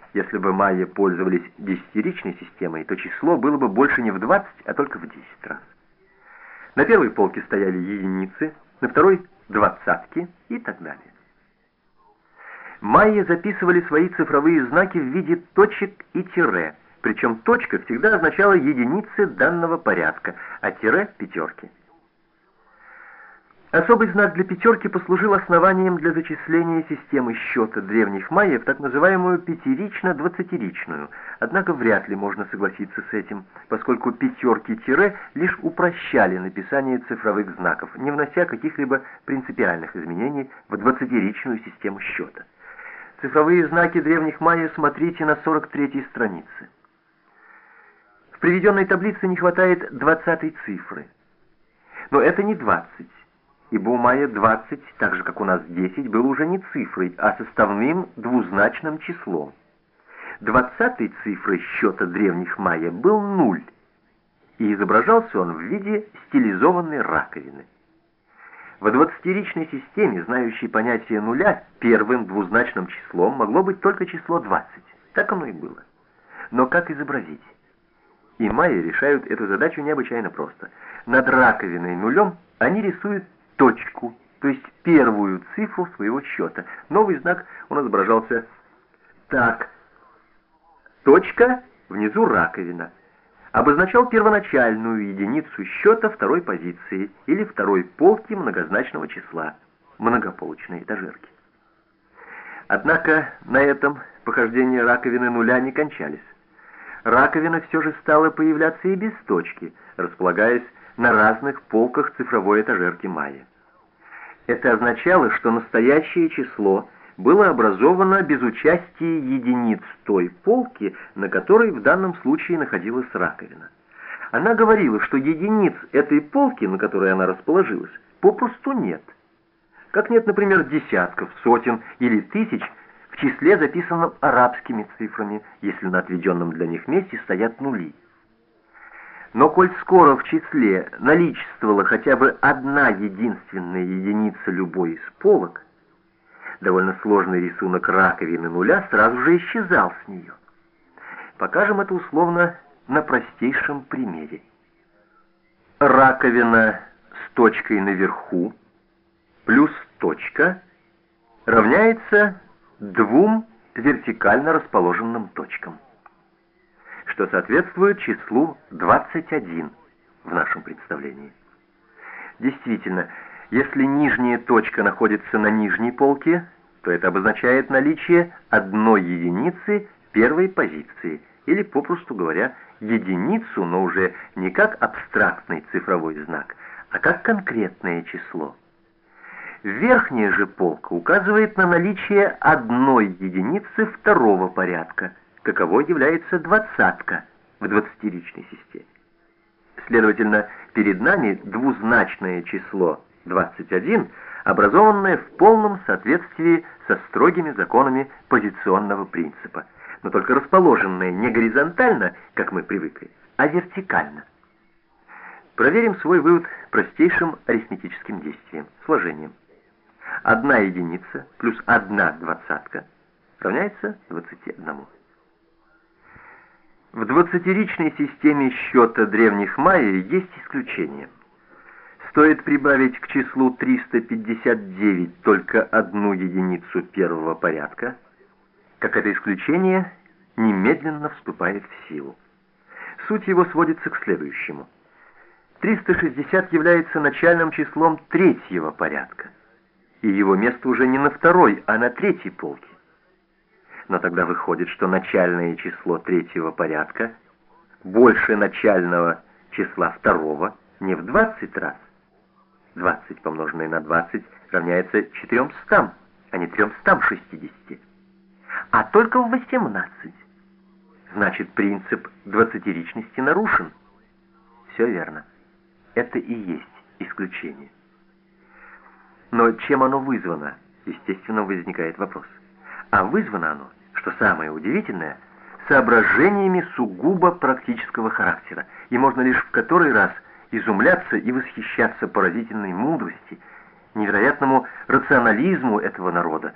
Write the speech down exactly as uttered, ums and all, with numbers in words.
Если бы майя пользовались десятиричной системой, то число было бы больше не в двадцать, а только в десять раз. На первой полке стояли единицы, на второй — двадцатки и так далее. Майя записывали свои цифровые знаки в виде точек и тире, причем точка всегда означала единицы данного порядка, а тире — пятерки. Особый знак для пятерки послужил основанием для зачисления системы счета древних майя в так называемую пятирично-двадцатиричную, однако вряд ли можно согласиться с этим, поскольку пятерки-тире лишь упрощали написание цифровых знаков, не внося каких-либо принципиальных изменений в двадцатиричную систему счета. Цифровые знаки древних майя смотрите на сорок третьей странице. В приведенной таблице не хватает двадцатой цифры. Но это не двадцать. Ибо у майя двадцать, так же как у нас десять, было уже не цифрой, а составным двузначным числом. Двадцатой цифрой счета древних майя был нуль, и изображался он в виде стилизованной раковины. В двадцатиричной системе, знающей понятие нуля, первым двузначным числом могло быть только число двадцать. Так оно и было. Но как изобразить? И майя решают эту задачу необычайно просто. Над раковиной нулем они рисуют точку, то есть первую цифру своего счета. Новый знак он изображался так. Точка, внизу раковина. Обозначал первоначальную единицу счета второй позиции или второй полки многозначного числа, многополочной этажерки. Однако на этом похождения раковины нуля не кончались. Раковина все же стала появляться и без точки, располагаясь на разных полках цифровой этажерки майя. Это означало, что настоящее число было образовано без участия единиц той полки, на которой в данном случае находилась раковина. Она говорила, что единиц этой полки, на которой она расположилась, попросту нет. Как нет, например, десятков, сотен или тысяч в числе, записанном арабскими цифрами, если на отведенном для них месте стоят нули. Но коль скоро в числе наличествовала хотя бы одна единственная единица любой из полок, довольно сложный рисунок раковины нуля сразу же исчезал с нее. Покажем это условно на простейшем примере. Раковина с точкой наверху плюс точка равняется двум вертикально расположенным точкам, что соответствует числу двадцать один в нашем представлении. Действительно, если нижняя точка находится на нижней полке, то это обозначает наличие одной единицы первой позиции, или, попросту говоря, единицу, но уже не как абстрактный цифровой знак, а как конкретное число. Верхняя же полка указывает на наличие одной единицы второго порядка, каковой является двадцатка в двадцатиричной системе. Следовательно, перед нами двузначное число двадцать один, образованное в полном соответствии со строгими законами позиционного принципа, но только расположенное не горизонтально, как мы привыкли, а вертикально. Проверим свой вывод простейшим арифметическим действием, сложением. Одна единица плюс одна двадцатка равняется двадцати одному. В двадцатиричной системе счета древних майя есть исключение. Стоит прибавить к числу триста пятьдесят девять только одну единицу первого порядка, как это исключение немедленно вступает в силу. Суть его сводится к следующему. триста шестьдесят является начальным числом третьего порядка, и его место уже не на второй, а на третьей полке. Но тогда выходит, что начальное число третьего порядка больше начального числа второго не в двадцать раз. двадцать помноженное на двадцать равняется четырёмстам, а не трёмстам шестидесяти, а только в восемнадцать. Значит, принцип двадцатиричности нарушен. Все верно. Это и есть исключение. Но чем оно вызвано? Естественно, возникает вопрос. А вызвано оно, что самое удивительное, соображениями сугубо практического характера, и можно лишь в который раз изумляться и восхищаться поразительной мудрости, невероятному рационализму этого народа,